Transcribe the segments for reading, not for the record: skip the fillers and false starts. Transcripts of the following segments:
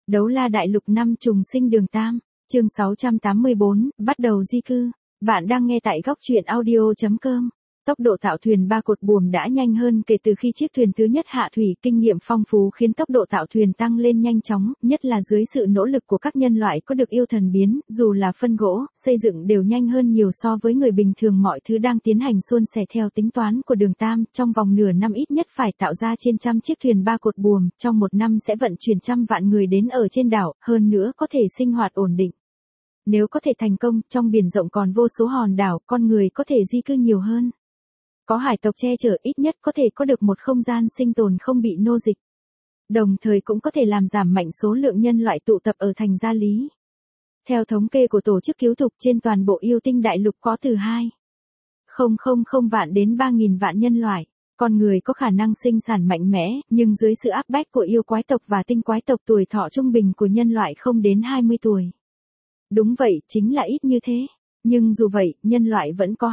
Đấu La Đại Lục năm trùng sinh đường Tam, chương 684, bắt đầu di cư. Bạn đang nghe tại góc truyện audio.com. Tốc độ tạo thuyền ba cột buồm đã nhanh hơn kể từ khi chiếc thuyền thứ nhất hạ thủy, kinh nghiệm phong phú khiến tốc độ tạo thuyền tăng lên nhanh chóng, nhất là dưới sự nỗ lực của các nhân loại có được yêu thần biến, dù là phân gỗ, xây dựng đều nhanh hơn nhiều so với người bình thường. Mọi thứ đang tiến hành suôn sẻ theo tính toán của đường Tam, trong vòng nửa năm ít nhất phải tạo ra trên 100 chiếc thuyền ba cột buồm, trong một năm sẽ vận chuyển 100 vạn người đến ở trên đảo, hơn nữa có thể sinh hoạt ổn định. Nếu có thể thành công, trong biển rộng còn vô số hòn đảo, con người có thể di cư nhiều hơn. Có hải tộc che chở, ít nhất có thể có được một không gian sinh tồn không bị nô dịch. Đồng thời cũng có thể làm giảm mạnh số lượng nhân loại tụ tập ở thành Gia Lý. Theo thống kê của tổ chức cứu thục, trên toàn bộ yêu tinh đại lục có từ 2.000 vạn đến 3.000 vạn nhân loại. Con người có khả năng sinh sản mạnh mẽ, nhưng dưới sự áp bách của yêu quái tộc và tinh quái tộc, tuổi thọ trung bình của nhân loại không đến 20 tuổi. Đúng vậy, chính là ít như thế. Nhưng dù vậy, nhân loại vẫn có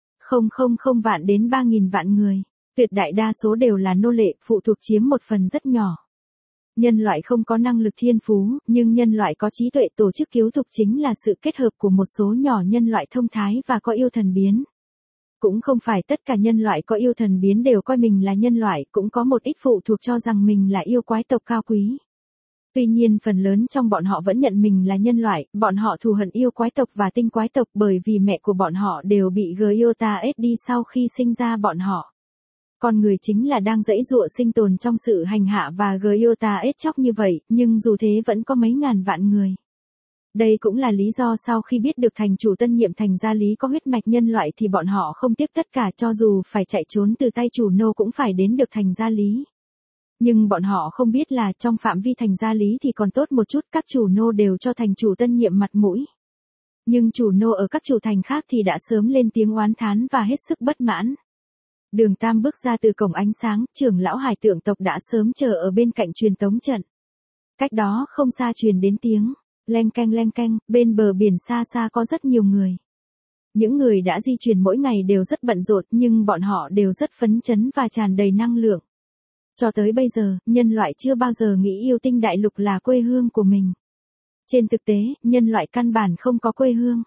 2.000 vạn đến 3.000 vạn người. Tuyệt đại đa số đều là nô lệ, phụ thuộc chiếm một phần rất nhỏ. Nhân loại không có năng lực thiên phú, nhưng nhân loại có trí tuệ. Tổ chức cứu thục chính là sự kết hợp của một số nhỏ nhân loại thông thái và có yêu thần biến. Cũng không phải tất cả nhân loại có yêu thần biến đều coi mình là nhân loại, cũng có một ít phụ thuộc cho rằng mình là yêu quái tộc cao quý. Tuy nhiên phần lớn trong bọn họ vẫn nhận mình là nhân loại, bọn họ thù hận yêu quái tộc và tinh quái tộc bởi vì mẹ của bọn họ đều bị Gyotas đi sau khi sinh ra bọn họ. Con người chính là đang giãy giụa sinh tồn trong sự hành hạ và Gyotas chóc như vậy, nhưng dù thế vẫn có mấy ngàn vạn người. Đây cũng là lý do sau khi biết được thành chủ tân nhiệm thành Gia Lý có huyết mạch nhân loại thì bọn họ không tiếc tất cả, cho dù phải chạy trốn từ tay chủ nô cũng phải đến được thành Gia Lý. Nhưng bọn họ không biết là trong phạm vi thành Gia Lý thì còn tốt một chút, các chủ nô đều cho thành chủ tân nhiệm mặt mũi. Nhưng chủ nô ở các chủ thành khác thì đã sớm lên tiếng oán thán và hết sức bất mãn. Đường Tam bước ra từ cổng ánh sáng, trưởng lão hải tượng tộc đã sớm chờ ở bên cạnh truyền tống trận. Cách đó không xa truyền đến tiếng leng keng, bên bờ biển xa xa có rất nhiều người. Những người đã di chuyển mỗi ngày đều rất bận rộn, nhưng bọn họ đều rất phấn chấn và tràn đầy năng lượng. Cho tới bây giờ, nhân loại chưa bao giờ nghĩ yêu tinh đại lục là quê hương của mình. Trên thực tế, nhân loại căn bản không có quê hương.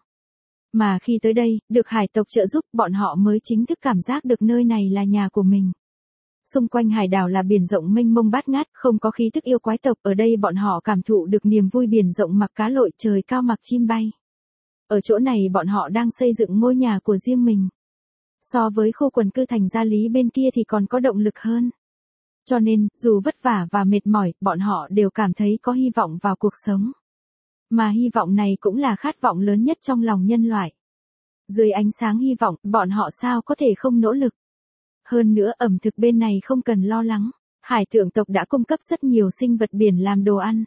Mà khi tới đây, được hải tộc trợ giúp, bọn họ mới chính thức cảm giác được nơi này là nhà của mình. Xung quanh hải đảo là biển rộng mênh mông bát ngát, không có khí tức yêu quái tộc, ở đây bọn họ cảm thụ được niềm vui biển rộng mặc cá lội, trời cao mặc chim bay. Ở chỗ này bọn họ đang xây dựng ngôi nhà của riêng mình. So với khu quần cư thành Gia Lý bên kia thì còn có động lực hơn. Cho nên, dù vất vả và mệt mỏi, bọn họ đều cảm thấy có hy vọng vào cuộc sống. Mà hy vọng này cũng là khát vọng lớn nhất trong lòng nhân loại. Dưới ánh sáng hy vọng, bọn họ sao có thể không nỗ lực. Hơn nữa, ẩm thực bên này không cần lo lắng. Hải tượng tộc đã cung cấp rất nhiều sinh vật biển làm đồ ăn.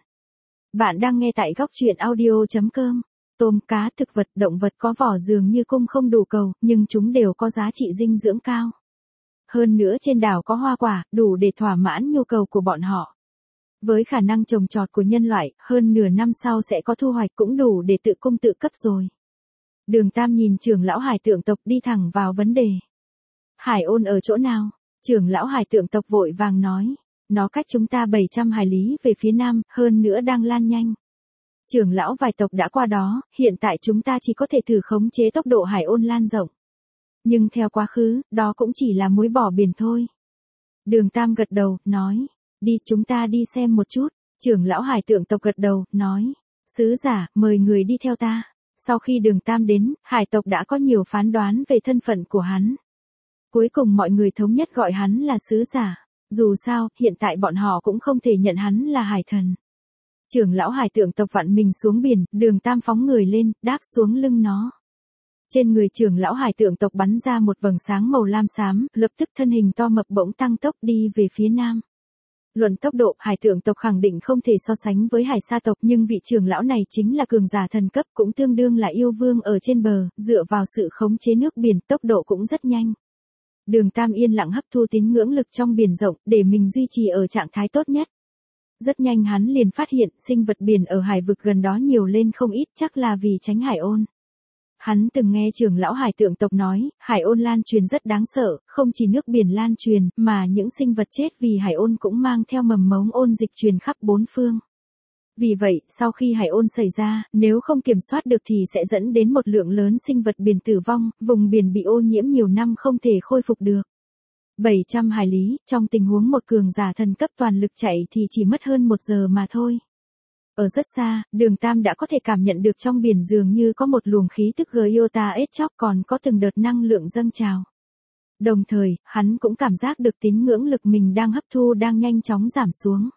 Bạn đang nghe tại góc truyện audio.com. Tôm, cá, thực vật, động vật có vỏ dường như cung không đủ cầu, nhưng chúng đều có giá trị dinh dưỡng cao. Hơn nữa trên đảo có hoa quả, đủ để thỏa mãn nhu cầu của bọn họ. Với khả năng trồng trọt của nhân loại, hơn nửa năm sau sẽ có thu hoạch, cũng đủ để tự cung tự cấp rồi. Đường Tam nhìn trưởng lão hải tượng tộc đi thẳng vào vấn đề. Hải ôn ở chỗ nào? Trưởng lão hải tượng tộc vội vàng nói. Nó cách chúng ta 700 hải lý về phía nam, hơn nữa đang lan nhanh. Trưởng lão vài tộc đã qua đó, hiện tại chúng ta chỉ có thể thử khống chế tốc độ hải ôn lan rộng. Nhưng theo quá khứ, đó cũng chỉ là muối bỏ biển thôi. Đường Tam gật đầu, nói. Đi, chúng ta đi xem một chút. Trưởng lão hải tượng tộc gật đầu, nói. Sứ giả, mời người đi theo ta. Sau khi đường Tam đến, hải tộc đã có nhiều phán đoán về thân phận của hắn. Cuối cùng mọi người thống nhất gọi hắn là sứ giả. Dù sao, hiện tại bọn họ cũng không thể nhận hắn là hải thần. Trưởng lão hải tượng tộc vặn mình xuống biển, đường Tam phóng người lên, đáp xuống lưng nó. Trên người trưởng lão hải tượng tộc bắn ra một vầng sáng màu lam xám, lập tức thân hình to mập bỗng tăng tốc đi về phía nam. Luận tốc độ, hải tượng tộc khẳng định không thể so sánh với hải sa tộc, nhưng vị trưởng lão này chính là cường giả thần cấp, cũng tương đương là yêu vương ở trên bờ, dựa vào sự khống chế nước biển, tốc độ cũng rất nhanh. Đường Tam yên lặng hấp thu tín ngưỡng lực trong biển rộng, để mình duy trì ở trạng thái tốt nhất. Rất nhanh hắn liền phát hiện, sinh vật biển ở hải vực gần đó nhiều lên không ít, chắc là vì tránh hải ôn. Hắn từng nghe trưởng lão hải tượng tộc nói, hải ôn lan truyền rất đáng sợ, không chỉ nước biển lan truyền, mà những sinh vật chết vì hải ôn cũng mang theo mầm mống ôn dịch truyền khắp bốn phương. Vì vậy, sau khi hải ôn xảy ra, nếu không kiểm soát được thì sẽ dẫn đến một lượng lớn sinh vật biển tử vong, vùng biển bị ô nhiễm nhiều năm không thể khôi phục được. 700 hải lý, trong tình huống một cường giả thần cấp toàn lực chạy thì chỉ mất hơn 1 giờ mà thôi. Ở rất xa, Đường Tam đã có thể cảm nhận được trong biển dường như có một luồng khí tức Giota ết chóc còn có từng đợt năng lượng dâng trào. Đồng thời, hắn cũng cảm giác được tín ngưỡng lực mình đang hấp thu đang nhanh chóng giảm xuống.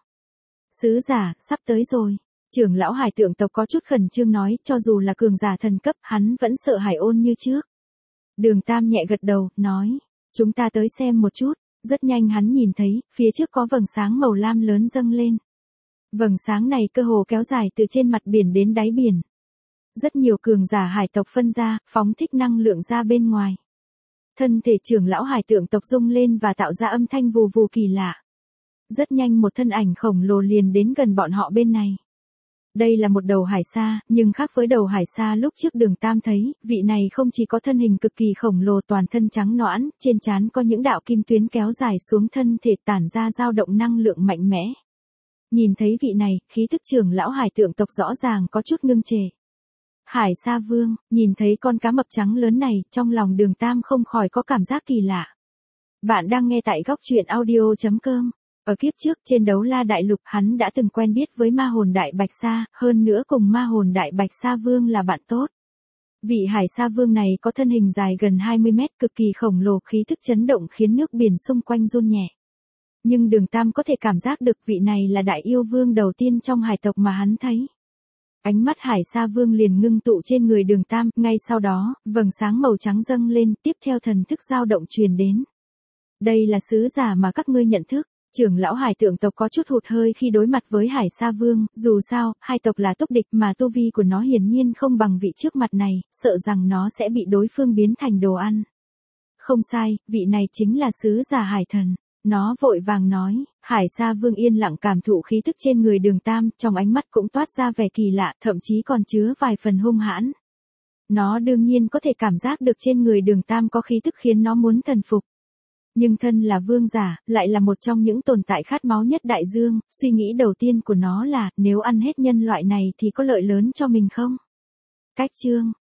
Sứ giả, sắp tới rồi. Trưởng lão hải tượng tộc có chút khẩn trương nói, cho dù là cường giả thần cấp, hắn vẫn sợ hải ôn như trước. Đường Tam nhẹ gật đầu, nói, chúng ta tới xem một chút. Rất nhanh hắn nhìn thấy, phía trước có vầng sáng màu lam lớn dâng lên. Vầng sáng này cơ hồ kéo dài từ trên mặt biển đến đáy biển. Rất nhiều cường giả hải tộc phân ra, phóng thích năng lượng ra bên ngoài. Thân thể trưởng lão hải tượng tộc rung lên và tạo ra âm thanh vù vù kỳ lạ. Rất nhanh một thân ảnh khổng lồ liền đến gần bọn họ bên này. Đây là một đầu hải sa, nhưng khác với đầu hải sa lúc trước Đường Tam thấy, vị này không chỉ có thân hình cực kỳ khổng lồ toàn thân trắng nõn, trên trán có những đạo kim tuyến kéo dài xuống thân thể tản ra dao động năng lượng mạnh mẽ. Nhìn thấy vị này, khí tức trưởng lão hải tượng tộc rõ ràng có chút ngưng trệ. Hải sa vương, nhìn thấy con cá mập trắng lớn này, trong lòng Đường Tam không khỏi có cảm giác kỳ lạ. Bạn đang nghe tại góc truyện audio.com. Ở kiếp trước trên Đấu La Đại Lục hắn đã từng quen biết với ma hồn Đại Bạch Sa, hơn nữa cùng ma hồn Đại Bạch Sa Vương là bạn tốt. Vị Hải Sa Vương này có thân hình dài gần 20 mét cực kỳ khổng lồ khí tức chấn động khiến nước biển xung quanh run nhẹ. Nhưng Đường Tam có thể cảm giác được vị này là đại yêu vương đầu tiên trong hải tộc mà hắn thấy. Ánh mắt Hải Sa Vương liền ngưng tụ trên người Đường Tam, ngay sau đó, vầng sáng màu trắng dâng lên, tiếp theo thần thức dao động truyền đến. Đây là sứ giả mà các ngươi nhận thức. Trưởng lão hải tượng tộc có chút hụt hơi khi đối mặt với Hải Sa Vương, dù sao, hai tộc là túc địch mà tu vi của nó hiển nhiên không bằng vị trước mặt này, sợ rằng nó sẽ bị đối phương biến thành đồ ăn. Không sai, vị này chính là sứ giả hải thần. Nó vội vàng nói, Hải Sa Vương yên lặng cảm thụ khí tức trên người Đường Tam, trong ánh mắt cũng toát ra vẻ kỳ lạ, thậm chí còn chứa vài phần hung hãn. Nó đương nhiên có thể cảm giác được trên người Đường Tam có khí tức khiến nó muốn thần phục. Nhưng thân là vương giả, lại là một trong những tồn tại khát máu nhất đại dương, suy nghĩ đầu tiên của nó là, nếu ăn hết nhân loại này thì có lợi lớn cho mình không? Cách chương